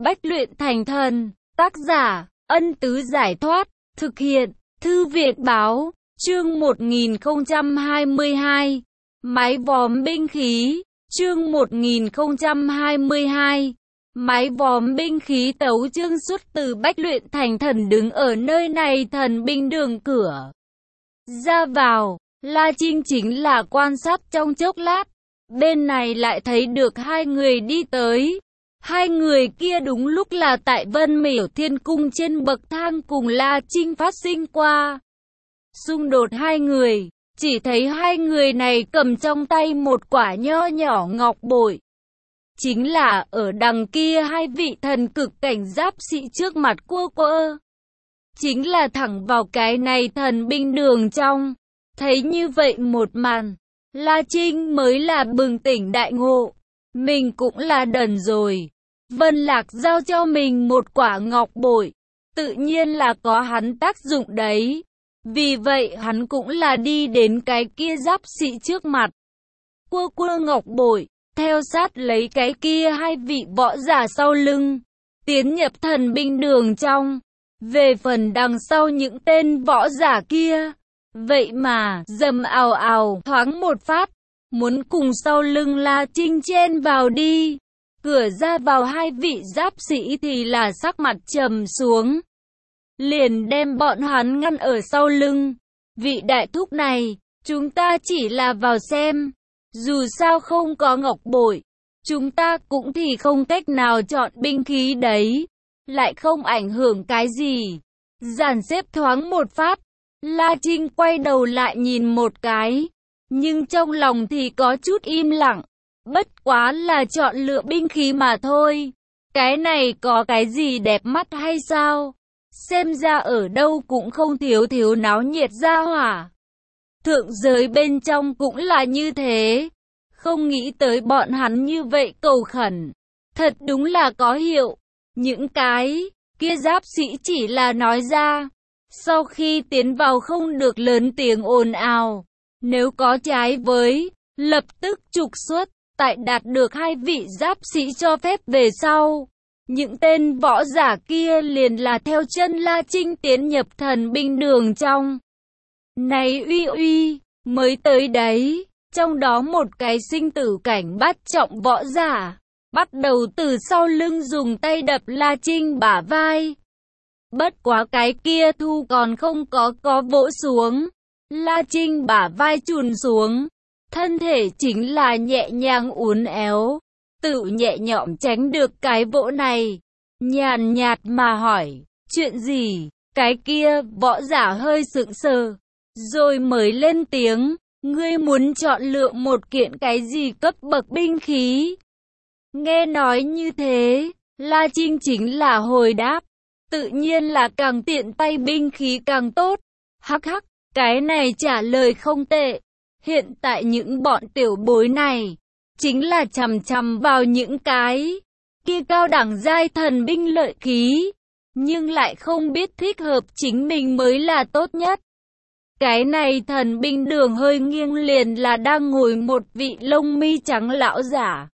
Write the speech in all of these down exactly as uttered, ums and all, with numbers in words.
Bách luyện thành thần. Tác giả, Ân Tứ Giải Thoát. Thực hiện, Thư viện báo. Chương một nghìn không trăm hai mươi hai. Mái vòm binh khí. Chương một nghìn không trăm hai mươi hai. Mái vòm binh khí. Tấu chương xuất từ Bách luyện thành thần. Đứng ở nơi này thần binh đường cửa ra vào, La Trinh chính là quan sát trong chốc lát. Bên này lại thấy được hai người đi tới. Hai người kia đúng lúc là tại Vân Miểu Thiên Cung trên bậc thang cùng La Trinh phát sinh qua xung đột hai người. Chỉ thấy hai người này cầm trong tay một quả nho nhỏ ngọc bội. Chính là ở đằng kia hai vị thần cực cảnh giáp sĩ trước mặt cua quơ. Chính là thẳng vào cái này thần binh đường trong. Thấy như vậy một màn, La Trinh mới là bừng tỉnh đại ngộ. Mình cũng là đần rồi. Vân Lạc giao cho mình một quả ngọc bội, tự nhiên là có hắn tác dụng đấy. Vì vậy hắn cũng là đi đến cái kia giáp sĩ trước mặt. Cua cua ngọc bội, theo sát lấy cái kia hai vị võ giả sau lưng, tiến nhập thần binh đường trong. Về phần đằng sau những tên võ giả kia, vậy mà dầm ào ào thoáng một phát, muốn cùng sau lưng La Trinh chen vào đi. Cửa ra vào hai vị giáp sĩ thì là sắc mặt trầm xuống, liền đem bọn hắn ngăn ở sau lưng. Vị đại thúc này, chúng ta chỉ là vào xem, dù sao không có ngọc bội, chúng ta cũng thì không cách nào chọn binh khí đấy, lại không ảnh hưởng cái gì. Dàn xếp thoáng một phát, La Trinh quay đầu lại nhìn một cái, nhưng trong lòng thì có chút im lặng. Bất quá là chọn lựa binh khí mà thôi. Cái này có cái gì đẹp mắt hay sao? Xem ra ở đâu cũng không thiếu thiếu náo nhiệt ra hỏa. Thượng giới bên trong cũng là như thế. Không nghĩ tới bọn hắn như vậy cầu khẩn. Thật đúng là có hiệu. Những cái kia giáp sĩ chỉ là nói ra. Sau khi tiến vào không được lớn tiếng ồn ào. Nếu có trái với, lập tức trục xuất. Tại đạt được hai vị giáp sĩ cho phép về sau, những tên võ giả kia liền là theo chân La Trinh tiến nhập thần binh đường trong. Này uy uy, mới tới đấy, trong đó một cái sinh tử cảnh bát trọng võ giả, bắt đầu từ sau lưng dùng tay đập La Trinh bả vai. Bất quá cái kia thu còn không có có vỗ xuống, La Trinh bả vai chùn xuống. Thân thể chính là nhẹ nhàng uốn éo, tự nhẹ nhõm tránh được cái vỗ này. Nhàn nhạt mà hỏi, chuyện gì? Cái kia võ giả hơi sững sờ, rồi mới lên tiếng, ngươi muốn chọn lựa một kiện cái gì cấp bậc binh khí? Nghe nói như thế, La Trinh chính là hồi đáp, tự nhiên là càng tiện tay binh khí càng tốt. Hắc hắc, cái này trả lời không tệ. Hiện tại những bọn tiểu bối này, chính là chằm chằm vào những cái kia cao đẳng giai thần binh lợi khí, nhưng lại không biết thích hợp chính mình mới là tốt nhất. Cái này thần binh đường hơi nghiêng liền là đang ngồi một vị lông mi trắng lão giả.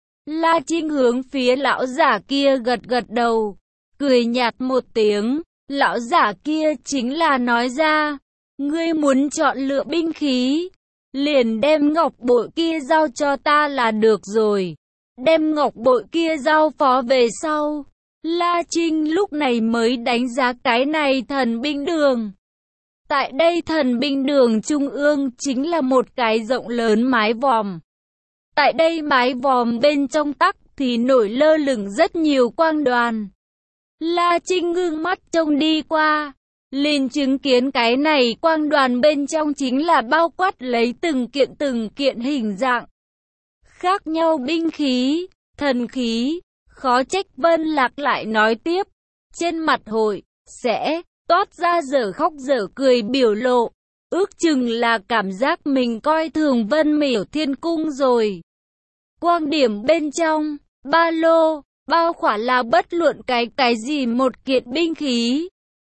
La Trinh hướng phía lão giả kia gật gật đầu, cười nhạt một tiếng. Lão giả kia chính là nói ra, ngươi muốn chọn lựa binh khí, liền đem ngọc bội kia giao cho ta là được rồi. Đem ngọc bội kia giao phó về sau, La Trinh lúc này mới đánh giá cái này thần binh đường. Tại đây thần binh đường trung ương chính là một cái rộng lớn mái vòm. Tại đây mái vòm bên trong tắc thì nổi lơ lửng rất nhiều quang đoàn. La Trinh ngưng mắt trông đi qua, liền chứng kiến cái này quang đoàn bên trong chính là bao quát lấy từng kiện từng kiện hình dạng khác nhau binh khí, thần khí. Khó trách Vân Lạc lại nói tiếp, trên mặt hội sẽ toát ra dở khóc dở cười biểu lộ, ước chừng là cảm giác mình coi thường Vân Miểu Thiên Cung rồi. Quang điểm bên trong ba lô bao khỏa là bất luận cái cái gì một kiện binh khí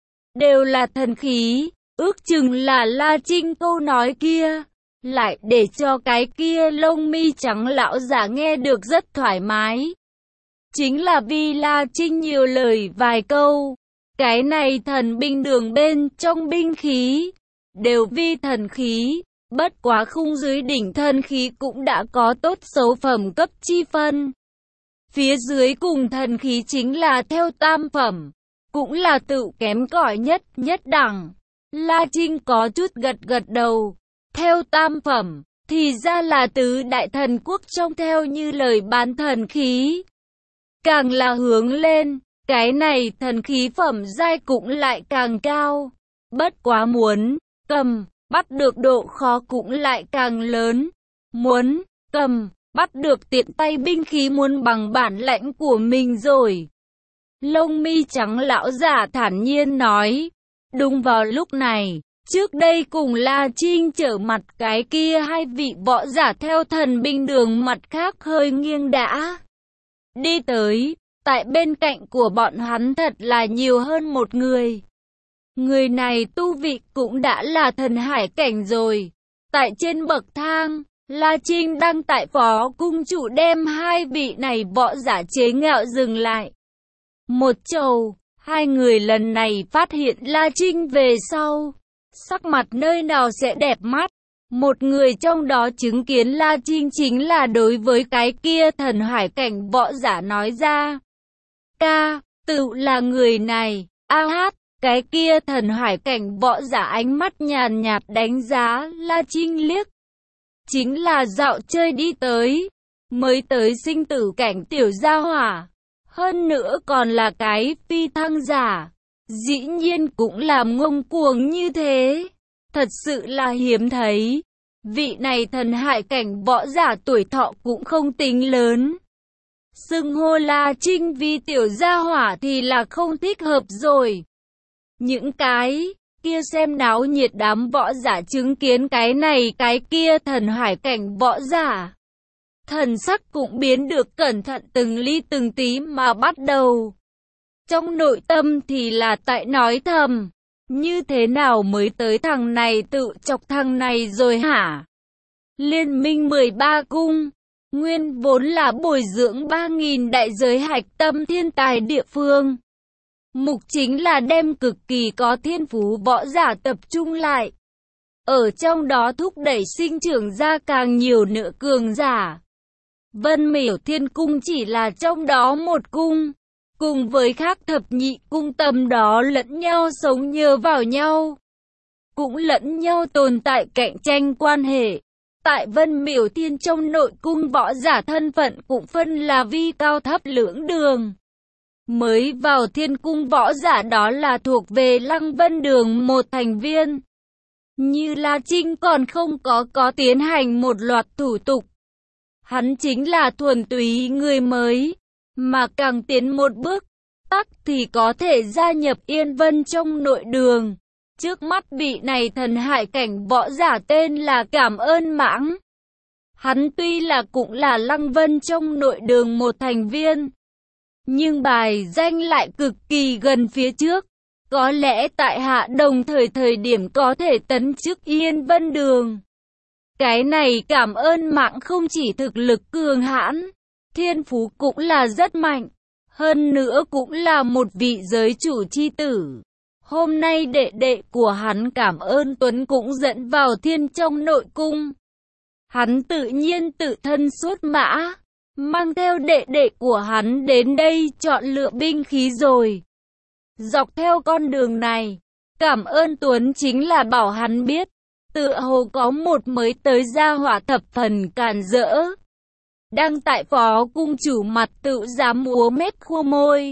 đều là thần khí, ước chừng là La Trinh câu nói kia, lại để cho cái kia lông mi trắng lão giả nghe được rất thoải mái. chính là vì La Trinh nhiều lời vài câu. Cái này thần binh đường bên trong binh khí, đều vi thần khí, bất quá khung dưới đỉnh thần khí cũng đã có tốt xấu phẩm cấp chi phân. Phía dưới cùng thần khí chính là theo tam phẩm, cũng là tự kém cỏi nhất, nhất đẳng. La Trinh có chút gật gật đầu, theo tam phẩm, thì ra là tứ đại thần quốc trong theo như lời bán thần khí. Càng là hướng lên, cái này thần khí phẩm giai cũng lại càng cao. Bất quá muốn cầm, bắt được độ khó cũng lại càng lớn. Muốn cầm, bắt được tiện tay binh khí muốn bằng bản lãnh của mình rồi. Lông mi trắng lão giả thản nhiên nói. Đúng vào lúc này, trước đây cùng La Trinh trở mặt cái kia hai vị võ giả theo thần binh đường mặt khác hơi nghiêng đã đi tới. Tại bên cạnh của bọn hắn thật là nhiều hơn một người. Người này tu vị cũng đã là thần hải cảnh rồi. Tại trên bậc thang, La Trinh đang tại phó cung chủ đem hai vị này võ giả chế ngạo dừng lại. Một chầu, hai người lần này phát hiện La Trinh về sau, sắc mặt nơi nào sẽ đẹp mắt. Một người trong đó chứng kiến La Trinh chính là đối với cái kia thần hải cảnh võ giả nói ra. Ca, tự là người này, a hát, cái kia thần hải cảnh võ giả ánh mắt nhàn nhạt đánh giá La Trinh liếc. Chính là dạo chơi đi tới, mới tới sinh tử cảnh tiểu gia hỏa. Hơn nữa còn là cái phi thăng giả, dĩ nhiên cũng làm ngông cuồng như thế. Thật sự là hiếm thấy. Vị này thần hải cảnh võ giả tuổi thọ cũng không tính lớn. Xưng hô La Trinh vì tiểu gia hỏa thì là không thích hợp rồi. Những cái kia xem náo nhiệt đám võ giả chứng kiến cái này cái kia thần hải cảnh võ giả. Thần sắc cũng biến được cẩn thận từng ly từng tí mà bắt đầu. Trong nội tâm thì là tại nói thầm. Như thế nào mới tới thằng này tự chọc thằng này rồi hả? Liên minh mười ba cung, nguyên vốn là bồi dưỡng ba nghìn đại giới hạch tâm thiên tài địa phương. Mục chính là đem cực kỳ có thiên phú võ giả tập trung lại. Ở trong đó thúc đẩy sinh trưởng ra càng nhiều nữa cường giả. Vân Miểu Thiên Cung chỉ là trong đó một cung. Cùng với khác thập nhị cung tầm đó lẫn nhau sống nhờ vào nhau. Cũng lẫn nhau tồn tại cạnh tranh quan hệ. Tại Vân Miểu Thiên trong nội cung võ giả thân phận cũng phân là vi cao thấp lưỡng đường. Mới vào thiên cung võ giả đó là thuộc về Lăng Vân Đường một thành viên. Như La Trinh còn không có có tiến hành một loạt thủ tục. Hắn chính là thuần túy người mới. Mà càng tiến một bước, tắc thì có thể gia nhập Yên Vân trong nội đường. Trước mắt vị này thần hải cảnh võ giả tên là Cảm Ơn Mãng. Hắn tuy là cũng là Lăng Vân trong nội đường một thành viên, nhưng bài danh lại cực kỳ gần phía trước. Có lẽ tại hạ đồng thời thời điểm có thể tấn chức Yên Vân đường. Cái này Cảm Ơn Mãng không chỉ thực lực cường hãn, thiên phú cũng là rất mạnh, hơn nữa cũng là một vị giới chủ chi tử. Hôm nay đệ đệ của hắn Cảm Ơn Tuấn cũng dẫn vào thiên trong nội cung. Hắn tự nhiên tự thân xuất mã, mang theo đệ đệ của hắn đến đây chọn lựa binh khí rồi. Dọc theo con đường này, Cảm Ơn Tuấn chính là bảo hắn biết, tựa hồ có một mới tới gia hỏa thập phần càn rỡ. Đang tại phó cung chủ mặt tự dám múa mép khua môi.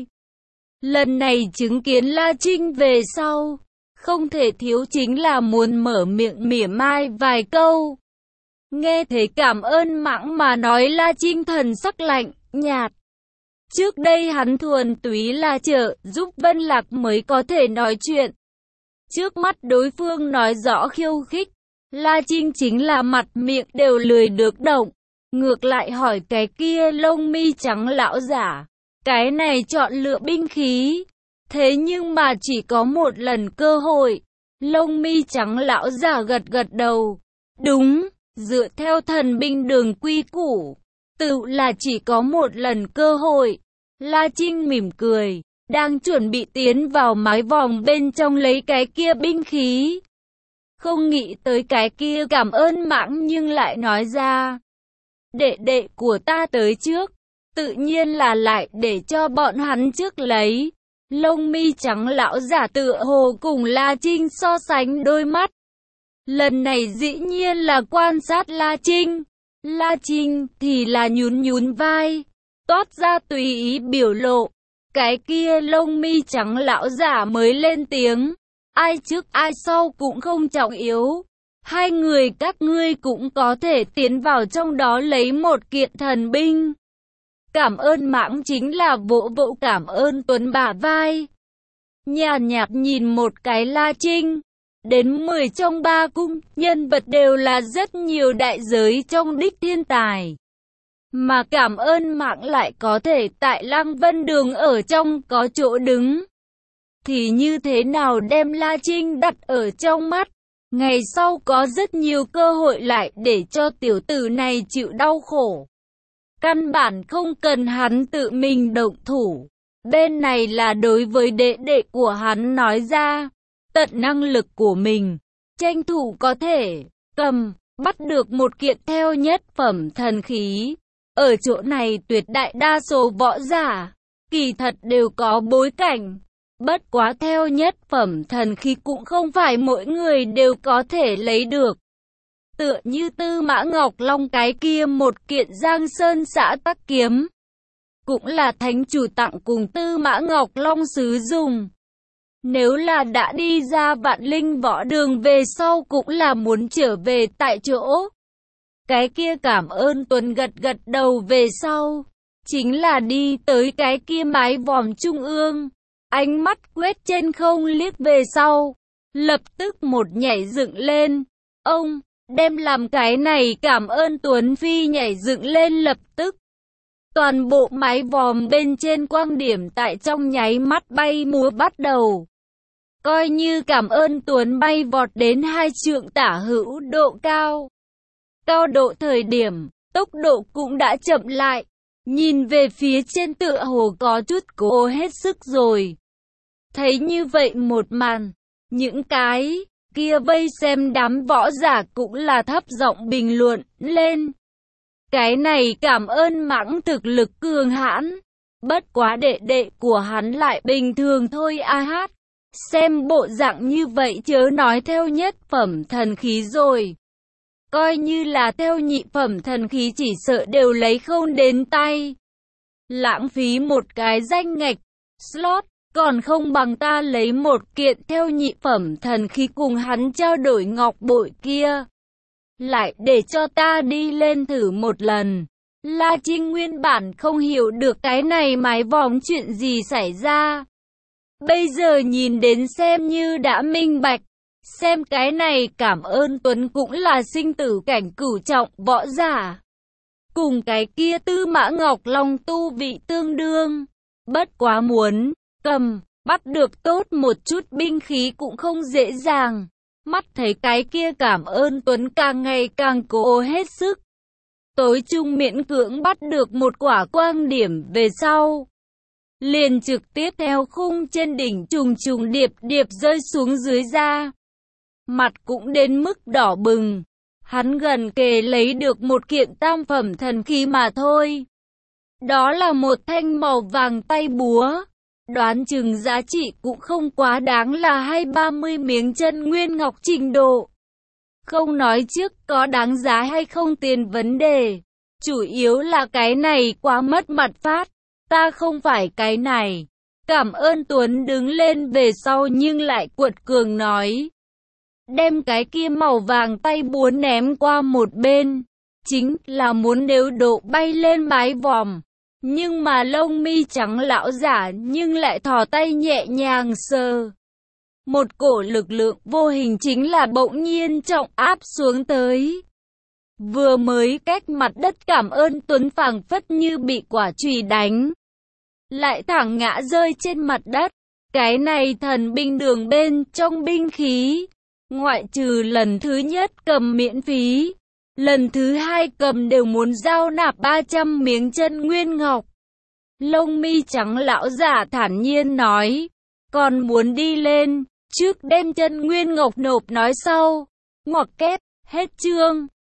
Lần này chứng kiến La Trinh về sau, không thể thiếu chính là muốn mở miệng mỉa mai vài câu. Nghe thấy Cảm Ơn Mãng mà nói, La Trinh thần sắc lạnh, nhạt. Trước đây hắn thuần túy là trợ giúp Vân Lạc mới có thể nói chuyện. Trước mắt đối phương nói rõ khiêu khích, La Trinh chính là mặt miệng đều lười được động. Ngược lại hỏi cái kia lông mi trắng lão giả, cái này chọn lựa binh khí, thế nhưng mà chỉ có một lần cơ hội. Lông mi trắng lão giả gật gật đầu, đúng, dựa theo thần binh đường quy củ, tự là chỉ có một lần cơ hội. La Trinh mỉm cười, đang chuẩn bị tiến vào mái vòm bên trong lấy cái kia binh khí. Không nghĩ tới cái kia cảm ơn mãng nhưng lại nói ra. Đệ đệ của ta tới trước, tự nhiên là lại để cho bọn hắn trước lấy. Lông mi trắng lão giả tựa hồ cùng La Trinh so sánh đôi mắt. Lần này dĩ nhiên là quan sát La Trinh. La Trinh thì là nhún nhún vai, toát ra tùy ý biểu lộ. Cái kia lông mi trắng lão giả mới lên tiếng. Ai trước ai sau cũng không trọng yếu. Hai người các ngươi cũng có thể tiến vào trong đó lấy một kiện thần binh. Cảm ơn mãng chính là vỗ vỗ cảm ơn Tuấn bả vai. Nhàn nhạt nhìn một cái La Trinh. Đến mười trong ba cung, nhân vật đều là rất nhiều đại giới trong đích thiên tài. Mà cảm ơn mãng lại có thể tại Lăng Vân Đường ở trong có chỗ đứng. Thì như thế nào đem La Trinh đặt ở trong mắt. Ngày sau có rất nhiều cơ hội lại để cho tiểu tử này chịu đau khổ. Căn bản không cần hắn tự mình động thủ. Bên này là đối với đệ đệ của hắn nói ra. Tận năng lực của mình, tranh thủ có thể cầm, bắt được một kiện theo nhất phẩm thần khí. Ở chỗ này tuyệt đại đa số võ giả, kỳ thật đều có bối cảnh. Bất quá theo nhất phẩm thần khí cũng không phải mỗi người đều có thể lấy được. Tựa như Tư Mã Ngọc Long cái kia một kiện Giang Sơn xã tắc kiếm. Cũng là thánh chủ tặng cùng Tư Mã Ngọc Long sứ dùng. Nếu là đã đi ra Vạn Linh Võ Đường về sau cũng là muốn trở về tại chỗ. Cái kia cảm ơn Tuấn gật gật đầu về sau. Chính là đi tới cái kia mái vòm trung ương. Ánh mắt quét trên không liếc về sau. Lập tức một nhảy dựng lên. Ông, đem làm cái này cảm ơn Tuấn Phi nhảy dựng lên lập tức. Toàn bộ mái vòm bên trên quang điểm tại trong nháy mắt bay múa bắt đầu. Coi như cảm ơn Tuấn bay vọt đến hai trượng tả hữu độ cao. Cao độ thời điểm, tốc độ cũng đã chậm lại. Nhìn về phía trên tựa hồ có chút cố hết sức rồi. Thấy như vậy một màn, những cái kia vây xem đám võ giả cũng là thấp giọng bình luận lên. Cái này cảm ơn mãng thực lực cường hãn. Bất quá đệ đệ của hắn lại bình thường thôi a hát. Xem bộ dạng như vậy chớ nói theo nhất phẩm thần khí rồi. Coi như là theo nhị phẩm thần khí chỉ sợ đều lấy không đến tay. Lãng phí một cái danh ngạch, slot, còn không bằng ta lấy một kiện theo nhị phẩm thần khí cùng hắn trao đổi ngọc bội kia. Lại để cho ta đi lên thử một lần. La Trinh nguyên bản không hiểu được cái này mái vòm chuyện gì xảy ra. Bây giờ nhìn đến xem như đã minh bạch. Xem cái này cảm ơn Tuấn cũng là sinh tử cảnh cửu trọng võ giả. Cùng cái kia Tư Mã Ngọc Long tu vị tương đương. Bất quá muốn, cầm, bắt được tốt một chút binh khí cũng không dễ dàng. Mắt thấy cái kia cảm ơn Tuấn càng ngày càng cố hết sức. Tối trung miễn cưỡng bắt được một quả quang điểm về sau. Liền trực tiếp theo khung trên đỉnh trùng trùng điệp điệp rơi xuống dưới ra. Mặt cũng đến mức đỏ bừng. Hắn gần kề lấy được một kiện tam phẩm thần khí mà thôi. Đó là một thanh màu vàng tay búa. Đoán chừng giá trị cũng không quá đáng là hai ba mươi miếng chân nguyên ngọc trình độ. Không nói trước có đáng giá hay không tiền vấn đề. Chủ yếu là cái này quá mất mặt phát. Ta không phải cái này. Cảm ơn Tuấn đứng lên về sau nhưng lại cuột cường nói. Đem cái kia màu vàng tay búa ném qua một bên. Chính là muốn nếu độ bay lên mái vòm. Nhưng mà lông mi trắng lão giả nhưng lại thò tay nhẹ nhàng sờ. Một cổ lực lượng vô hình chính là bỗng nhiên trọng áp xuống tới. Vừa mới cách mặt đất cảm ơn Tuấn phảng phất như bị quả chùy đánh. Lại thẳng ngã rơi trên mặt đất. Cái này thần binh đường bên trong binh khí. Ngoại trừ lần thứ nhất cầm miễn phí. Lần thứ hai cầm đều muốn giao nạp ba trăm miếng chân nguyên ngọc. Lông mi trắng lão giả thản nhiên nói. Còn muốn đi lên, trước đem chân Nguyên Ngọc nộp nói sau. Ngoặc kép, hết chương.